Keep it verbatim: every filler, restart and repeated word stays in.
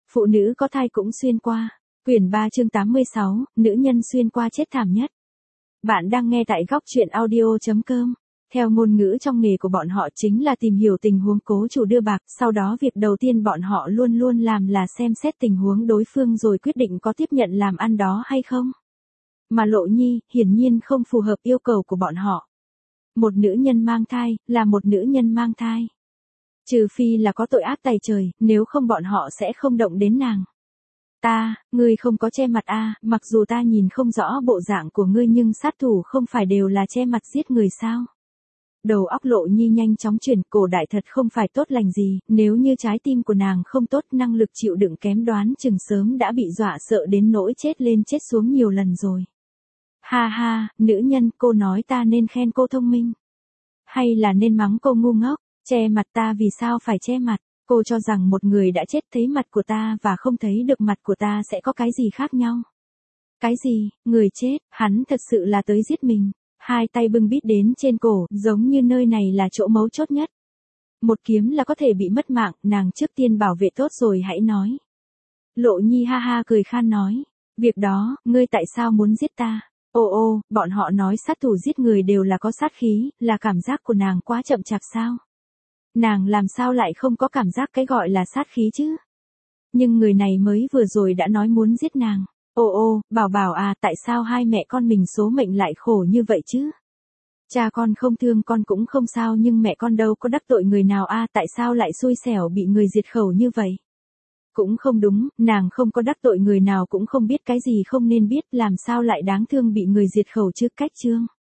Phụ nữ có thai cũng xuyên qua. Quyển ba chương tám mươi sáu, nữ nhân xuyên qua chết thảm nhất. Bạn đang nghe tại góc truyện audio chấm com. Theo ngôn ngữ trong nghề của bọn họ chính là tìm hiểu tình huống cố chủ đưa bạc, sau đó việc đầu tiên bọn họ luôn luôn làm là xem xét tình huống đối phương rồi quyết định có tiếp nhận làm ăn đó hay không. Mà Lộ Nhi, hiển nhiên không phù hợp yêu cầu của bọn họ. Một nữ nhân mang thai, là một nữ nhân mang thai. Trừ phi là có tội ác tày trời, nếu không bọn họ sẽ không động đến nàng. Ta, ngươi không có che mặt a, mặc dù ta nhìn không rõ bộ dạng của ngươi nhưng sát thủ không phải đều là che mặt giết người sao? Đầu óc Lộ Nhi nhanh chóng chuyển, cổ đại thật không phải tốt lành gì, nếu như trái tim của nàng không tốt, năng lực chịu đựng kém, đoán chừng sớm đã bị dọa sợ đến nỗi chết lên chết xuống nhiều lần rồi. Ha ha, nữ nhân, cô nói ta nên khen cô thông minh, hay là nên mắng cô ngu ngốc? Che mặt ta vì sao phải che mặt? Cô cho rằng một người đã chết thấy mặt của ta và không thấy được mặt của ta sẽ có cái gì khác nhau? Cái gì, người chết, hắn thật sự là tới giết mình. Hai tay bưng bít đến trên cổ, giống như nơi này là chỗ mấu chốt nhất. Một kiếm là có thể bị mất mạng, nàng trước tiên bảo vệ tốt rồi hãy nói. Lộ Nhi ha ha cười khan nói, việc đó, ngươi tại sao muốn giết ta? Ô ô, bọn họ nói sát thủ giết người đều là có sát khí, là cảm giác của nàng quá chậm chạp sao? Nàng làm sao lại không có cảm giác cái gọi là sát khí chứ? Nhưng người này mới vừa rồi đã nói muốn giết nàng. Ô ô, bảo bảo à, tại sao hai mẹ con mình số mệnh lại khổ như vậy chứ? Cha con không thương con cũng không sao nhưng mẹ con đâu có đắc tội người nào a, à, tại sao lại xui xẻo bị người diệt khẩu như vậy? Cũng không đúng, nàng không có đắc tội người nào cũng không biết cái gì không nên biết, làm sao lại đáng thương bị người diệt khẩu chứ? Cách chương.